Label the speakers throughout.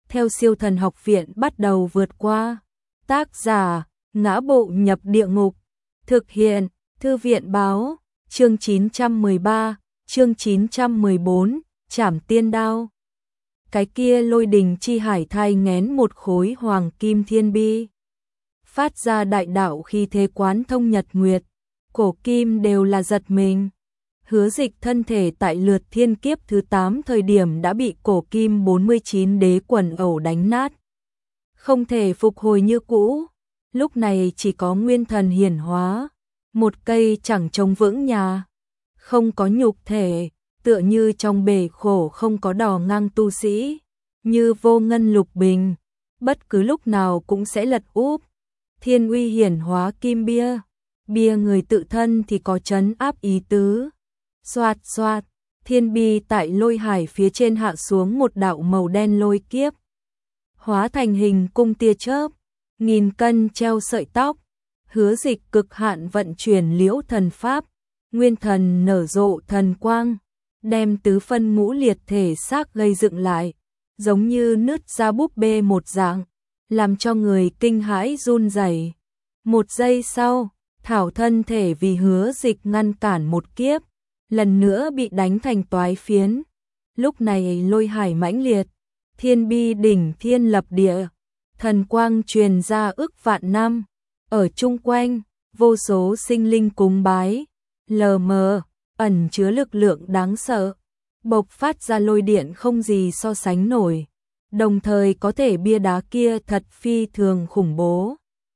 Speaker 1: theo Siêu Thần Học Viện bắt đầu vượt qua. Tác giả: Ngã Bộ Nhập Địa Ngục. Thực hiện: Thư viện báo. Chương 913, chương 914, Trảm Tiên Đao. Cái kia lôi đình chi hải thai nghén một khối hoàng kim thiên bi, phát ra đại đạo khi thế quán thông nhật nguyệt, cổ kim đều là giật mình. Hứa Dịch thân thể tại lượt thiên kiếp thứ 8 thời điểm đã bị cổ kim 49 đế quần ẩu đánh nát, không thể phục hồi như cũ. Lúc này chỉ có nguyên thần hiển hóa, một cây chẳng trông vững nhà, không có nhục thể, tựa như trong bể khổ không có đò ngang tu sĩ, như vô ngân lục bình, bất cứ lúc nào cũng sẽ lật úp. Thiên uy hiển hóa kim bia, bia người tự thân thì có trấn áp ý tứ. Xoạt xoạt, thiên bi tại lôi hải phía trên hạ xuống một đạo màu đen lôi kiếp, hóa thành hình cung tia chớp, nghìn cân treo sợi tóc. Hứa Dịch cực hạn vận chuyển Liễu Thần Pháp, nguyên thần nở rộ thần quang, đem tứ phân ngũ liệt thể xác gây dựng lại, giống như nứt ra búp bê một dạng, làm cho người kinh hãi run rẩy. Một giây sau, thảo thân thể vì Hứa Dịch ngăn cản một kiếp, lần nữa bị đánh thành toái phiến. Lúc này lôi hải mãnh liệt, thiên bi đỉnh thiên lập địa, thần quang truyền ra ức vạn năm, ở chung quanh vô số sinh linh cúng bái, lờ mờ ẩn chứa lực lượng đáng sợ, bộc phát ra lôi điện không gì so sánh nổi, đồng thời có thể bia đá kia thật phi thường khủng bố.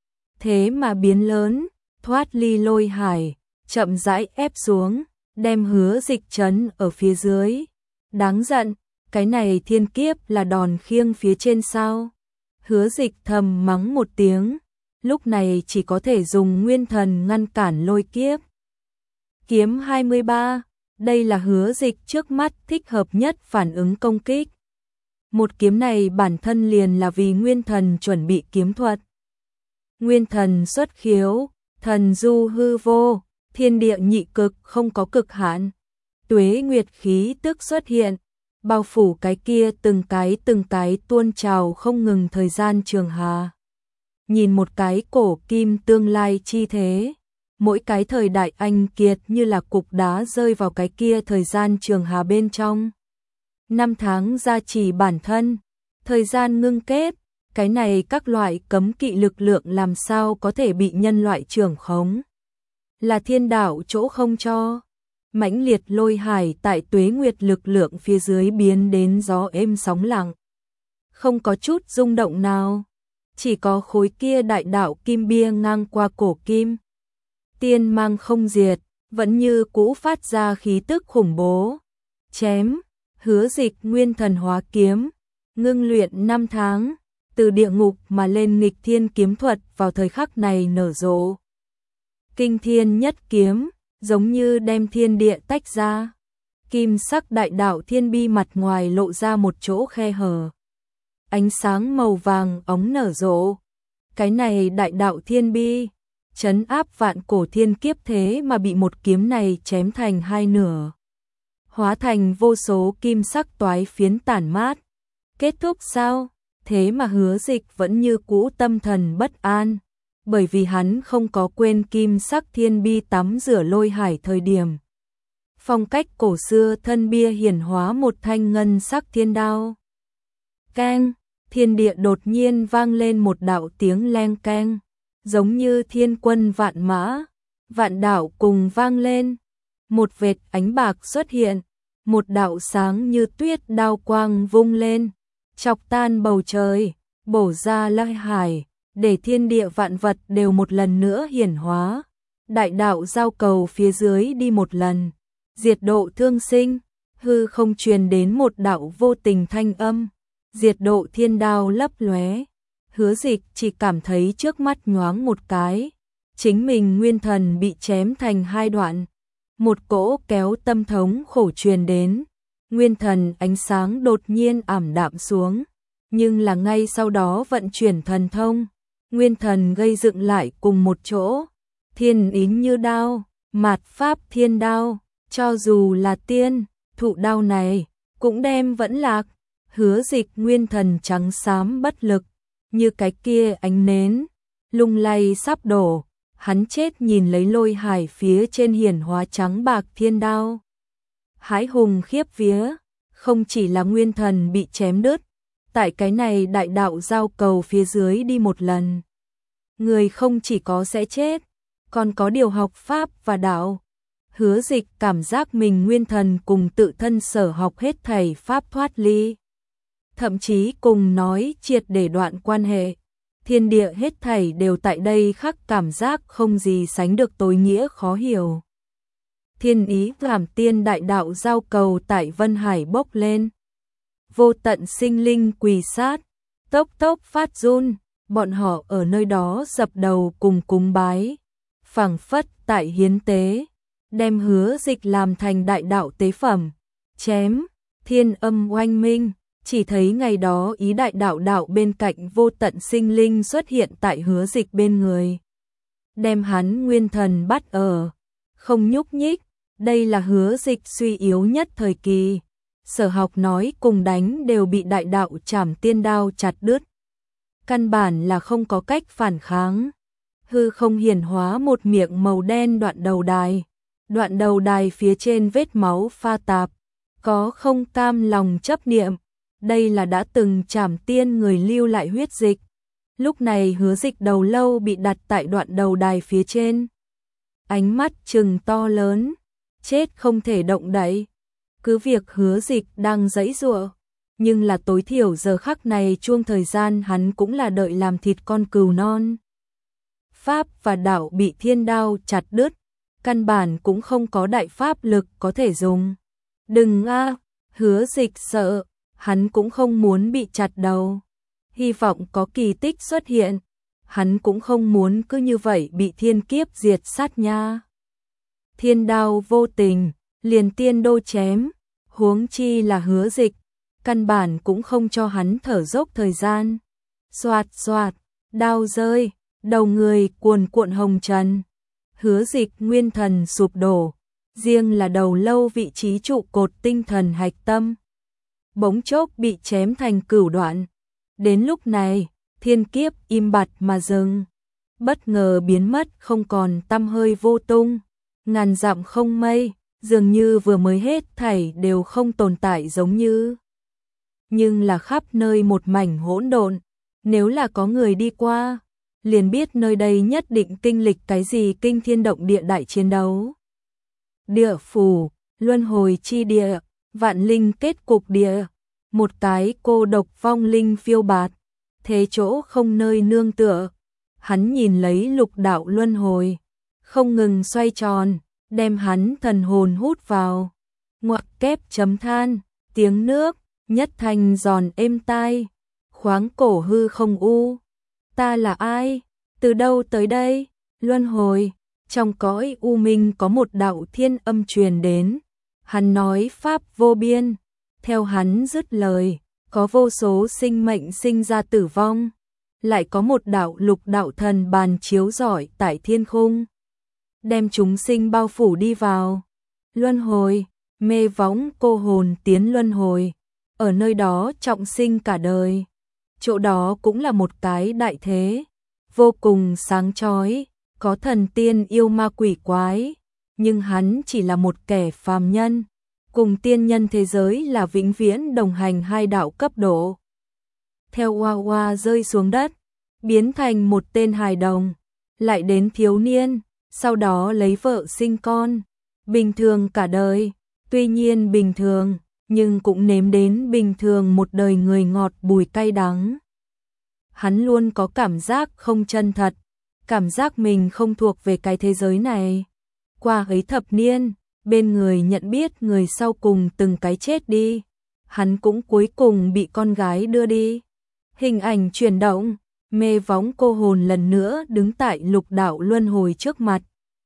Speaker 1: Thế mà biến lớn, thoát ly lôi hải, chậm rãi ép xuống, đem Hứa Dịch trấn ở phía dưới. Đáng giận, cái này thiên kiếp là đòn khiêng phía trên sao? Hứa Dịch thầm mắng một tiếng, lúc này chỉ có thể dùng nguyên thần ngăn cản lôi kiếp. Kiếm 23, đây là Hứa Dịch trước mắt thích hợp nhất phản ứng công kích. Một kiếm này bản thân liền là vì nguyên thần chuẩn bị kiếm thuật. Nguyên thần xuất khiếu, thần du hư vô, thiên địa nhị cực không có cực hạn. Tuế nguyệt khí tức xuất hiện, bao phủ cái kia từng cái tuôn trào không ngừng thời gian trường hà. Nhìn một cái cổ kim tương lai chi thế, mỗi cái thời đại anh kiệt như là cục đá rơi vào cái kia thời gian trường hà bên trong. Năm tháng gia trì bản thân, thời gian ngưng kết, cái này các loại cấm kỵ lực lượng làm sao có thể bị nhân loại trưởng khống. Là thiên đạo chỗ không cho. Mãnh liệt lôi hải tại tuế nguyệt lực lượng phía dưới biến đến gió êm sóng lặng, không có chút rung động nào, chỉ có khối kia đại đạo kim bia ngang qua cổ kim. Tiên mang không diệt, vẫn như cũ phát ra khí tức khủng bố. Chém, Hứa Dịch nguyên thần hóa kiếm, ngưng luyện 5 tháng, từ địa ngục mà lên nghịch thiên kiếm thuật vào thời khắc này nở rộ. Kinh thiên nhất kiếm, giống như đem thiên địa tách ra. Kim sắc đại đạo thiên bi mặt ngoài lộ ra một chỗ khe hở. Ánh sáng màu vàng óng nở rộ. Cái này đại đạo thiên bi, trấn áp vạn cổ thiên kiếp thế mà bị một kiếm này chém thành hai nửa. Hóa thành vô số kim sắc toái phiến tản mát. Kết thúc sao? Thế mà Hứa Dịch vẫn như cũ tâm thần bất an, bởi vì hắn không có quên kim sắc thiên bi tắm rửa lôi hải thời điểm. Phong cách cổ xưa thân bia hiển hóa một thanh ngân sắc thiên đao. Keng, thiên địa đột nhiên vang lên một đạo tiếng leng keng, giống như thiên quân vạn mã, vạn đạo cùng vang lên. Một vệt ánh bạc xuất hiện, một đạo sáng như tuyết đao quang vung lên, chọc tan bầu trời, bổ ra lôi hải, để thiên địa vạn vật đều một lần nữa hiển hóa. Đại đạo giao cầu phía dưới đi một lần, diệt độ thương sinh, hư không truyền đến một đạo vô tình thanh âm, diệt độ thiên đao lấp lóe. Hứa Dịch chỉ cảm thấy trước mắt nhoáng một cái, chính mình nguyên thần bị chém thành hai đoạn, một cỗ kéo tâm thống khổ truyền đến, nguyên thần ánh sáng đột nhiên ảm đạm xuống, nhưng là ngay sau đó vận chuyển thần thông, nguyên thần gây dựng lại cùng một chỗ, thiên ý như đao, mạt pháp thiên đao, cho dù là tiên, thụ đao này cũng đem vẫn lạc. Hứa Dịch nguyên thần trắng xám bất lực, như cái kia ánh nến, lung lay sắp đổ, hắn chết nhìn lấy lôi hải phía trên hiển hóa trắng bạc thiên đao. Hãi hùng khiếp vía, không chỉ là nguyên thần bị chém đứt, tại cái này đại đạo giao cầu phía dưới đi một lần. Người không chỉ có sẽ chết, còn có điều học pháp và đạo. Hứa Dịch cảm giác mình nguyên thần cùng tự thân sở học hết thảy pháp thoát ly. Thậm chí cùng nói triệt để đoạn quan hệ. Thiên địa hết thảy đều tại đây khắc cảm giác không gì sánh được tối nghĩa khó hiểu. Thiên ý làm tiên đại đạo giao cầu tại Vân Hải bốc lên. Vô tận sinh linh quỳ sát, tốc tốc phát run, bọn họ ở nơi đó dập đầu cùng cúng bái. Phảng phất tại hiến tế, đem Hứa Dịch làm thành đại đạo tế phẩm, chém, thiên âm oanh minh. Chỉ thấy ngày đó ý đại đạo đạo bên cạnh vô tận sinh linh xuất hiện tại Hứa Dịch bên người. Đem hắn nguyên thần bắt ở, không nhúc nhích, đây là Hứa Dịch suy yếu nhất thời kỳ. Sở học nói cùng đánh đều bị đại đạo trảm tiên đao chặt đứt. Căn bản là không có cách phản kháng. Hư không hiển hóa một miệng màu đen đoạn đầu đài phía trên vết máu pha tạp, có không cam lòng chấp niệm. Đây là đã từng trảm tiên người lưu lại huyết dịch. Lúc này Hứa Dịch đầu lâu bị đặt tại đoạn đầu đài phía trên. Ánh mắt trừng to lớn, chết không thể động đậy. Cứ việc Hứa Dịch đang giãy giụa, nhưng là tối thiểu giờ khắc này chuông thời gian hắn cũng là đợi làm thịt con cừu non. Pháp và đạo bị thiên đao chặt đứt, căn bản cũng không có đại pháp lực có thể dùng. Đừng a, Hứa Dịch sợ. Hắn cũng không muốn bị chặt đầu, hy vọng có kỳ tích xuất hiện, hắn cũng không muốn cứ như vậy bị thiên kiếp diệt sát nha. Thiên đao vô tình, liền tiên đô chém, huống chi là Hứa Dịch, căn bản cũng không cho hắn thở dốc thời gian. Xoạt xoạt, đao rơi, đầu người cuồn cuộn hồng trần. Hứa Dịch nguyên thần sụp đổ, riêng là đầu lâu vị trí trụ cột tinh thần hạch tâm. Bỗng chốc bị chém thành cửu đoạn. Đến lúc này, thiên kiếp im bặt mà dừng. Bất ngờ biến mất không còn tăm hơi vô tung. Ngàn dặm không mây, dường như vừa mới hết thảy đều không tồn tại giống như. Nhưng là khắp nơi một mảnh hỗn độn. Nếu là có người đi qua, liền biết nơi đây nhất định kinh lịch cái gì kinh thiên động địa đại chiến đấu. Địa phủ, luân hồi chi địa, vạn linh kết cục địa, một cái cô độc vong linh phiêu bạt, thế chỗ không nơi nương tựa. Hắn nhìn lấy lục đạo luân hồi, không ngừng xoay tròn, đem hắn thần hồn hút vào. Ngoặc kép chấm than, tiếng nước, nhất thanh giòn êm tai, khoáng cổ hư không u. Ta là ai? Từ đâu tới đây? Luân hồi, trong cõi u minh có một đạo thiên âm truyền đến. Hắn nói pháp vô biên, theo hắn dứt lời, có vô số sinh mệnh sinh ra tử vong, lại có một đạo lục đạo thần bàn chiếu rọi tại thiên khung, đem chúng sinh bao phủ đi vào. Luân hồi, mê võng cô hồn tiến luân hồi, ở nơi đó trọng sinh cả đời. Chỗ đó cũng là một cái đại thế, vô cùng sáng chói, có thần tiên yêu ma quỷ quái, nhưng hắn chỉ là một kẻ phàm nhân, cùng tiên nhân thế giới là vĩnh viễn đồng hành hai đạo cấp độ. Theo Hoa Hoa rơi xuống đất, biến thành một tên hài đồng, lại đến thiếu niên, sau đó lấy vợ sinh con, bình thường cả đời, tuy nhiên bình thường, nhưng cũng nếm đến bình thường một đời người ngọt bùi cay đắng. Hắn luôn có cảm giác không chân thật, cảm giác mình không thuộc về cái thế giới này. Qua ấy thập niên, bên người nhận biết người sau cùng từng cái chết đi, hắn cũng cuối cùng bị con gái đưa đi. Hình ảnh chuyển động, mê võng cô hồn lần nữa đứng tại lục đạo luân hồi trước mặt.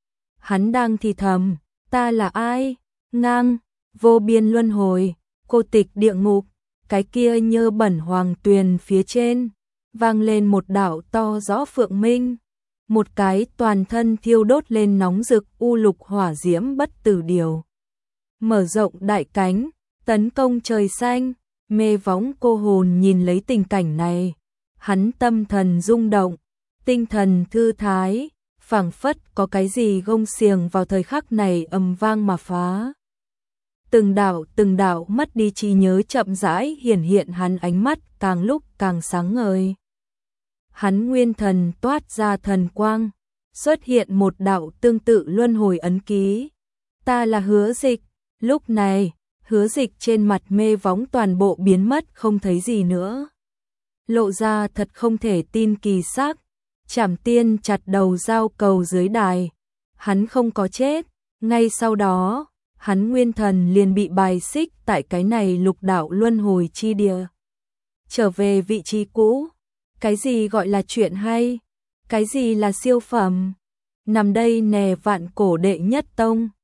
Speaker 1: Hắn đang thì thầm, ta là ai? Ngang, vô biên luân hồi, cô tịch địa ngục, cái kia nhơ bẩn hoàng tuyền phía trên, vang lên một đạo to rõ phượng minh. Một cái toàn thân thiêu đốt lên nóng rực u lục hỏa diễm bất tử điều. Mở rộng đại cánh, tấn công trời xanh, Mê võng cô hồn nhìn lấy tình cảnh này, hắn tâm thần rung động, tinh thần thư thái, phảng phất có cái gì gông xiềng vào thời khắc này ầm vang mà phá. Từng đạo mất đi trí nhớ chậm rãi hiển hiện, hắn ánh mắt càng lúc càng sáng ngời. Hắn nguyên thần toát ra thần quang, xuất hiện một đạo tương tự luân hồi ấn ký. Ta là Hứa Dịch. Lúc này, Hứa Dịch trên mặt mê võng toàn bộ biến mất không thấy gì nữa. Lộ ra thật không thể tin kỳ sắc. Trảm Tiên chặt đầu dao cầu dưới đài. Hắn không có chết. Ngay sau đó, hắn nguyên thần liền bị bài xích tại cái này lục đạo luân hồi chi địa. Trở về vị trí cũ. Cái gì gọi là chuyện hay? Cái gì là siêu phẩm? Nằm đây nè, vạn cổ đệ nhất tông.